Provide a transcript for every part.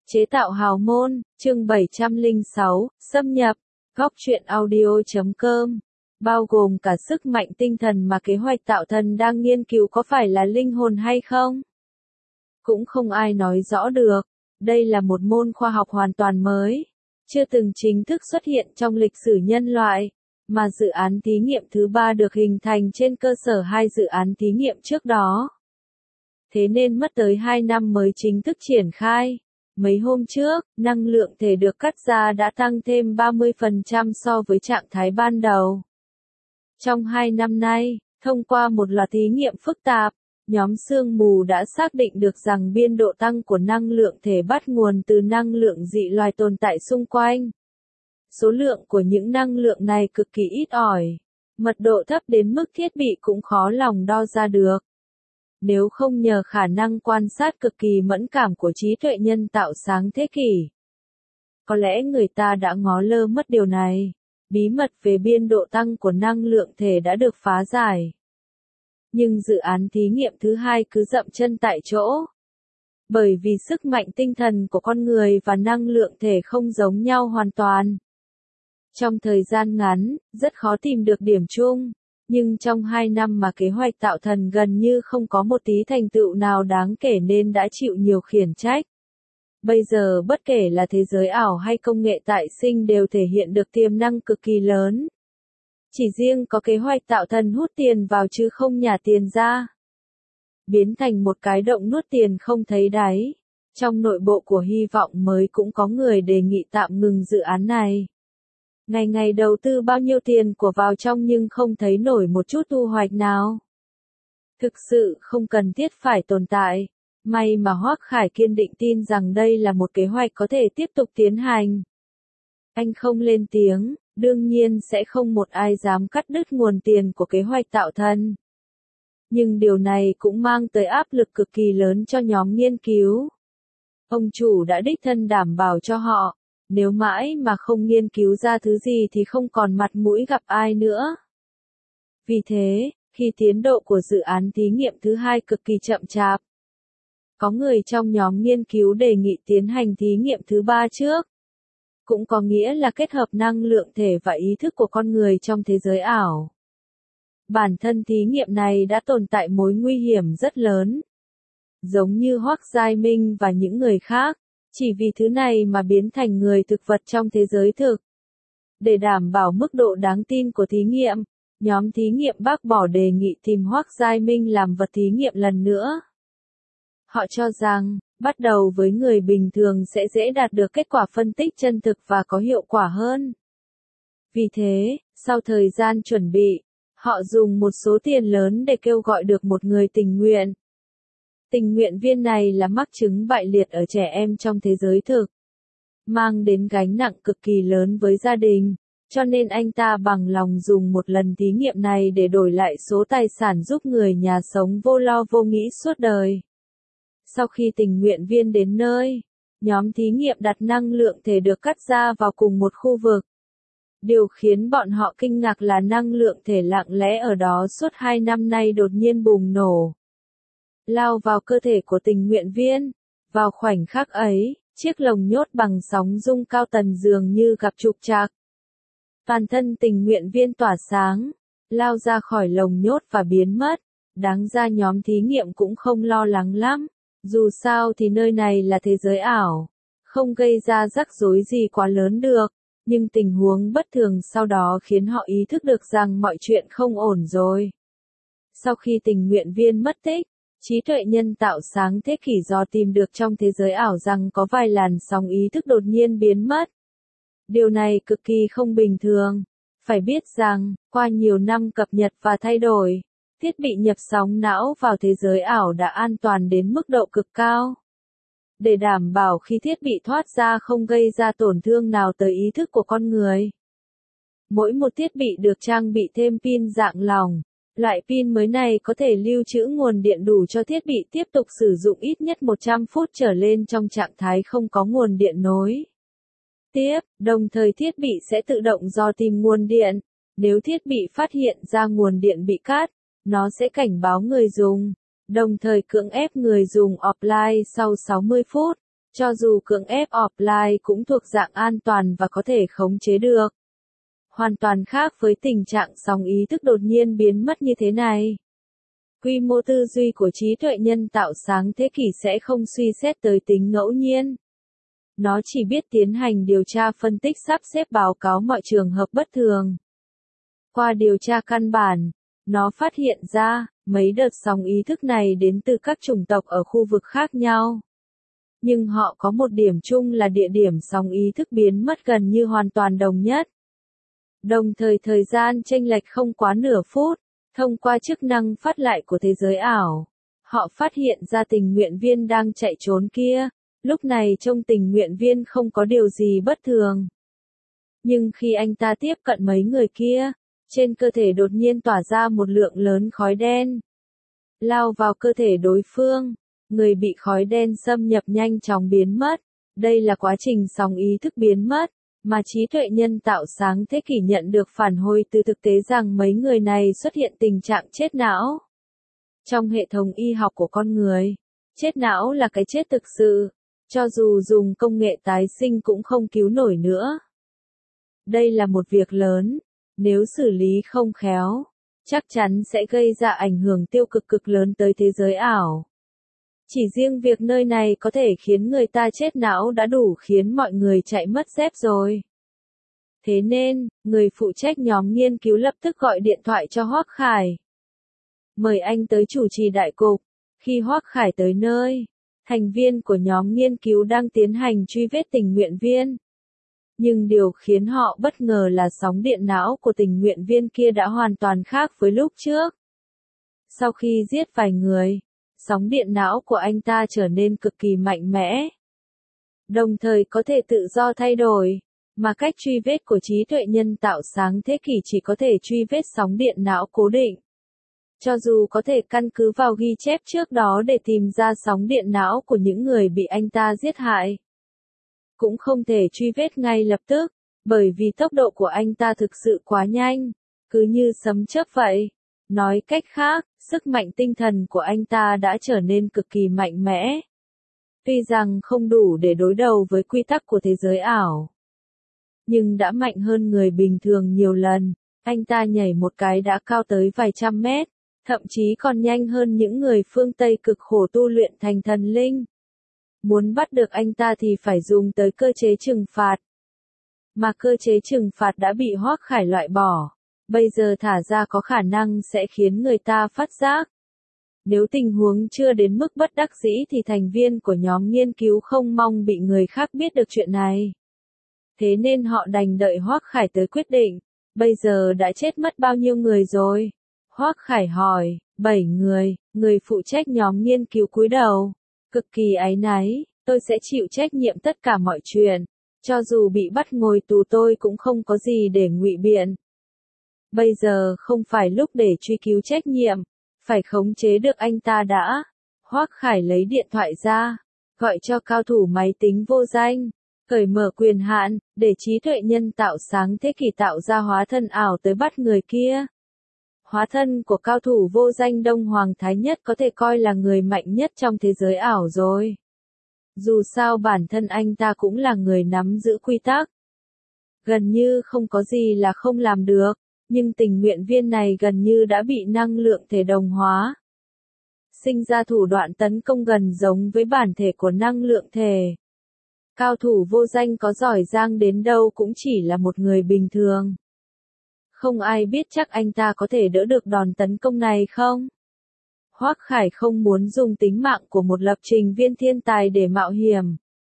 Chế tạo hào môn, chương 706, xâm nhập, góc truyện audio.com, bao gồm cả sức mạnh tinh thần mà kế hoạch tạo thần đang nghiên cứu có phải là linh hồn hay không? Cũng không ai nói rõ được, đây là một môn khoa học hoàn toàn mới, chưa từng chính thức xuất hiện trong lịch sử nhân loại, mà dự án thí nghiệm thứ 3 được hình thành trên cơ sở 2 dự án thí nghiệm trước đó. Thế nên mất tới 2 năm mới chính thức triển khai. Mấy hôm trước, năng lượng thể được cắt ra đã tăng thêm 30% so với trạng thái ban đầu. Trong 2 năm nay, thông qua một loạt thí nghiệm phức tạp, nhóm sương mù đã xác định được rằng biên độ tăng của năng lượng thể bắt nguồn từ năng lượng dị loài tồn tại xung quanh. Số lượng của những năng lượng này cực kỳ ít ỏi, mật độ thấp đến mức thiết bị cũng khó lòng đo ra được. Nếu không nhờ khả năng quan sát cực kỳ mẫn cảm của trí tuệ nhân tạo sáng thế kỷ, có lẽ người ta đã ngó lơ mất điều này. Bí mật về biên độ tăng của năng lượng thể đã được phá giải. Nhưng dự án thí nghiệm thứ 2 cứ dậm chân tại chỗ. Bởi vì sức mạnh tinh thần của con người và năng lượng thể không giống nhau hoàn toàn. Trong thời gian ngắn, rất khó tìm được điểm chung. Nhưng trong 2 năm mà kế hoạch tạo thần gần như không có một tí thành tựu nào đáng kể nên đã chịu nhiều khiển trách. Bây giờ bất kể là thế giới ảo hay công nghệ tại sinh đều thể hiện được tiềm năng cực kỳ lớn. Chỉ riêng có kế hoạch tạo thần hút tiền vào chứ không nhả tiền ra. Biến thành một cái động nuốt tiền không thấy đáy. Trong nội bộ của hy vọng mới cũng có người đề nghị tạm ngừng dự án này. Ngày ngày đầu tư bao nhiêu tiền của vào trong nhưng không thấy nổi một chút thu hoạch nào. Thực sự không cần thiết phải tồn tại. May mà Hoắc Khải kiên định tin rằng đây là một kế hoạch có thể tiếp tục tiến hành. Anh không lên tiếng, đương nhiên sẽ không một ai dám cắt đứt nguồn tiền của kế hoạch tạo thần. Nhưng điều này cũng mang tới áp lực cực kỳ lớn cho nhóm nghiên cứu. Ông chủ đã đích thân đảm bảo cho họ, nếu mãi mà không nghiên cứu ra thứ gì thì không còn mặt mũi gặp ai nữa. Vì thế, khi tiến độ của dự án thí nghiệm thứ 2 cực kỳ chậm chạp, có người trong nhóm nghiên cứu đề nghị tiến hành thí nghiệm thứ 3 trước. Cũng có nghĩa là kết hợp năng lượng thể và ý thức của con người trong thế giới ảo. Bản thân thí nghiệm này đã tồn tại mối nguy hiểm rất lớn. Giống như Hoắc Giai Minh và những người khác, chỉ vì thứ này mà biến thành người thực vật trong thế giới thực. Để đảm bảo mức độ đáng tin của thí nghiệm, nhóm thí nghiệm bác bỏ đề nghị tìm Hoắc Giai Minh làm vật thí nghiệm lần nữa. Họ cho rằng, bắt đầu với người bình thường sẽ dễ đạt được kết quả phân tích chân thực và có hiệu quả hơn. Vì thế, sau thời gian chuẩn bị, họ dùng một số tiền lớn để kêu gọi được một người tình nguyện. Tình nguyện viên này là mắc chứng bại liệt ở trẻ em trong thế giới thực, mang đến gánh nặng cực kỳ lớn với gia đình, cho nên anh ta bằng lòng dùng một lần thí nghiệm này để đổi lại số tài sản giúp người nhà sống vô lo vô nghĩ suốt đời. Sau khi tình nguyện viên đến nơi, nhóm thí nghiệm đặt năng lượng thể được cắt ra vào cùng một khu vực. Điều khiến bọn họ kinh ngạc là năng lượng thể lặng lẽ ở đó suốt 2 năm nay đột nhiên bùng nổ. Lao vào cơ thể của tình nguyện viên. Vào khoảnh khắc ấy, chiếc lồng nhốt bằng sóng rung cao tần dường như gặp trục trặc. Toàn thân tình nguyện viên tỏa sáng, lao ra khỏi lồng nhốt và biến mất. Đáng ra nhóm thí nghiệm cũng không lo lắng lắm. Dù sao thì nơi này là thế giới ảo, không gây ra rắc rối gì quá lớn được, nhưng tình huống bất thường sau đó khiến họ ý thức được rằng mọi chuyện không ổn rồi. Sau khi tình nguyện viên mất tích, trí tuệ nhân tạo sáng thế kỷ dò tìm được trong thế giới ảo rằng có vài làn sóng ý thức đột nhiên biến mất. Điều này cực kỳ không bình thường. Phải biết rằng, qua nhiều năm cập nhật và thay đổi, thiết bị nhập sóng não vào thế giới ảo đã an toàn đến mức độ cực cao. Để đảm bảo khi thiết bị thoát ra không gây ra tổn thương nào tới ý thức của con người. Mỗi một thiết bị được trang bị thêm pin dạng lỏng. Loại pin mới này có thể lưu trữ nguồn điện đủ cho thiết bị tiếp tục sử dụng ít nhất 100 phút trở lên trong trạng thái không có nguồn điện nối tiếp, đồng thời thiết bị sẽ tự động dò tìm nguồn điện. Nếu thiết bị phát hiện ra nguồn điện bị cắt, nó sẽ cảnh báo người dùng, đồng thời cưỡng ép người dùng offline sau 60 phút, Cho dù cưỡng ép offline cũng thuộc dạng an toàn và có thể khống chế được. Hoàn toàn khác với tình trạng sóng ý thức đột nhiên biến mất như thế này. Quy mô tư duy của trí tuệ nhân tạo sáng thế kỷ sẽ không suy xét tới tính ngẫu nhiên. Nó chỉ biết tiến hành điều tra phân tích sắp xếp báo cáo mọi trường hợp bất thường. Qua điều tra căn bản, nó phát hiện ra, mấy đợt sóng ý thức này đến từ các chủng tộc ở khu vực khác nhau. Nhưng họ có một điểm chung là địa điểm sóng ý thức biến mất gần như hoàn toàn đồng nhất. Đồng thời thời gian chênh lệch không quá nửa phút, thông qua chức năng phát lại của thế giới ảo. Họ phát hiện ra tình nguyện viên đang chạy trốn kia, lúc này trông tình nguyện viên không có điều gì bất thường. Nhưng khi anh ta tiếp cận mấy người kia, trên cơ thể đột nhiên tỏa ra một lượng lớn khói đen. Lao vào cơ thể đối phương, người bị khói đen xâm nhập nhanh chóng biến mất. Đây là quá trình sóng ý thức biến mất, mà trí tuệ nhân tạo sáng thế kỷ nhận được phản hồi từ thực tế rằng mấy người này xuất hiện tình trạng chết não. Trong hệ thống y học của con người, chết não là cái chết thực sự, cho dù dùng công nghệ tái sinh cũng không cứu nổi nữa. Đây là một việc lớn, nếu xử lý không khéo, chắc chắn sẽ gây ra ảnh hưởng tiêu cực cực lớn tới thế giới ảo. Chỉ riêng việc nơi này có thể khiến người ta chết não đã đủ khiến mọi người chạy mất dép rồi. Thế nên, người phụ trách nhóm nghiên cứu lập tức gọi điện thoại cho Hoắc Khải. Mời anh tới chủ trì đại cục. Khi Hoắc Khải tới nơi, thành viên của nhóm nghiên cứu đang tiến hành truy vết tình nguyện viên. Nhưng điều khiến họ bất ngờ là sóng điện não của tình nguyện viên kia đã hoàn toàn khác với lúc trước. Sau khi giết vài người, sóng điện não của anh ta trở nên cực kỳ mạnh mẽ. Đồng thời có thể tự do thay đổi, mà cách truy vết của trí tuệ nhân tạo sáng thế kỷ chỉ có thể truy vết sóng điện não cố định. Cho dù có thể căn cứ vào ghi chép trước đó để tìm ra sóng điện não của những người bị anh ta giết hại, cũng không thể truy vết ngay lập tức, bởi vì tốc độ của anh ta thực sự quá nhanh, cứ như sấm chớp vậy. Nói cách khác, sức mạnh tinh thần của anh ta đã trở nên cực kỳ mạnh mẽ. Tuy rằng không đủ để đối đầu với quy tắc của thế giới ảo, nhưng đã mạnh hơn người bình thường nhiều lần. Anh ta nhảy một cái đã cao tới vài trăm mét, thậm chí còn nhanh hơn những người phương Tây cực khổ tu luyện thành thần linh. Muốn bắt được anh ta thì phải dùng tới cơ chế trừng phạt. Mà cơ chế trừng phạt đã bị Hoắc Khải loại bỏ. Bây giờ thả ra có khả năng sẽ khiến người ta phát giác. Nếu tình huống chưa đến mức bất đắc dĩ thì thành viên của nhóm nghiên cứu không mong bị người khác biết được chuyện này. Thế nên họ đành đợi Hoắc Khải tới quyết định. Bây giờ đã chết mất bao nhiêu người rồi? Hoắc Khải hỏi. 7 người, người phụ trách nhóm nghiên cứu cúi đầu. Cực kỳ áy náy, tôi sẽ chịu trách nhiệm tất cả mọi chuyện. Cho dù bị bắt ngồi tù tôi cũng không có gì để ngụy biện. Bây giờ không phải lúc để truy cứu trách nhiệm, phải khống chế được anh ta đã. Hoắc Khải lấy điện thoại ra, gọi cho cao thủ máy tính vô danh, cởi mở quyền hạn, để trí tuệ nhân tạo sáng thế kỷ tạo ra hóa thân ảo tới bắt người kia. Hóa thân của cao thủ vô danh Đông Hoàng Thái Nhất có thể coi là người mạnh nhất trong thế giới ảo rồi. Dù sao bản thân anh ta cũng là người nắm giữ quy tắc. Gần như không có gì là không làm được. Nhưng tình nguyện viên này gần như đã bị năng lượng thể đồng hóa. Sinh ra thủ đoạn tấn công gần giống với bản thể của năng lượng thể. Cao thủ vô danh có giỏi giang đến đâu cũng chỉ là một người bình thường. Không ai biết chắc anh ta có thể đỡ được đòn tấn công này không? Hoắc Khải không muốn dùng tính mạng của một lập trình viên thiên tài để mạo hiểm.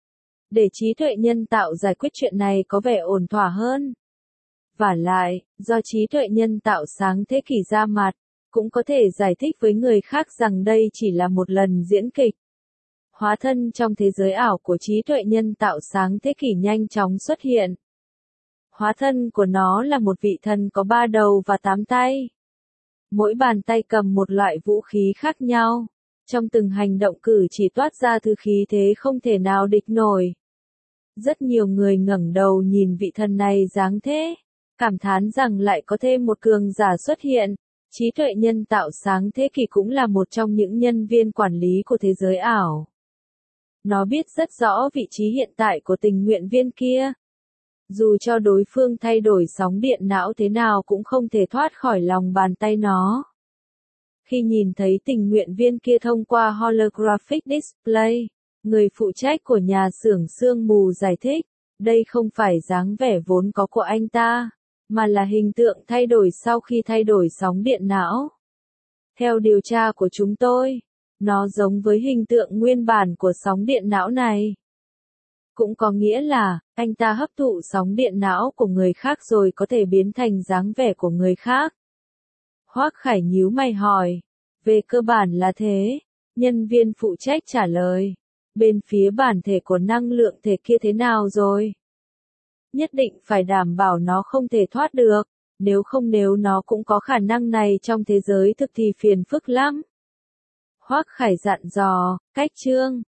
Để trí tuệ nhân tạo giải quyết chuyện này có vẻ ổn thỏa hơn. Vả lại, do trí tuệ nhân tạo sáng thế kỷ ra mặt, cũng có thể giải thích với người khác rằng đây chỉ là một lần diễn kịch. Hóa thân trong thế giới ảo của trí tuệ nhân tạo sáng thế kỷ nhanh chóng xuất hiện. Hóa thân của nó là một vị thần có 3 đầu và 8 tay. Mỗi bàn tay cầm một loại vũ khí khác nhau. Trong từng hành động cử chỉ toát ra thứ khí thế không thể nào địch nổi. Rất nhiều người ngẩng đầu nhìn vị thần này dáng thế, cảm thán rằng lại có thêm một cường giả xuất hiện. Trí tuệ nhân tạo sáng thế kỷ cũng là một trong những nhân viên quản lý của thế giới ảo. Nó biết rất rõ vị trí hiện tại của tình nguyện viên kia. Dù cho đối phương thay đổi sóng điện não thế nào cũng không thể thoát khỏi lòng bàn tay nó. Khi nhìn thấy tình nguyện viên kia thông qua holographic display, người phụ trách của nhà xưởng sương mù giải thích, đây không phải dáng vẻ vốn có của anh ta, mà là hình tượng thay đổi sau khi thay đổi sóng điện não. Theo điều tra của chúng tôi, nó giống với hình tượng nguyên bản của sóng điện não này. Cũng có nghĩa là, anh ta hấp thụ sóng điện não của người khác rồi có thể biến thành dáng vẻ của người khác. Hoắc Khải nhíu mày hỏi, về cơ bản là thế, nhân viên phụ trách trả lời. Bên phía bản thể của năng lượng thể kia thế nào rồi? Nhất định phải đảm bảo nó không thể thoát được, nếu nó cũng có khả năng này trong thế giới thực thì phiền phức lắm. Hoắc Khải dặn dò, cách chương.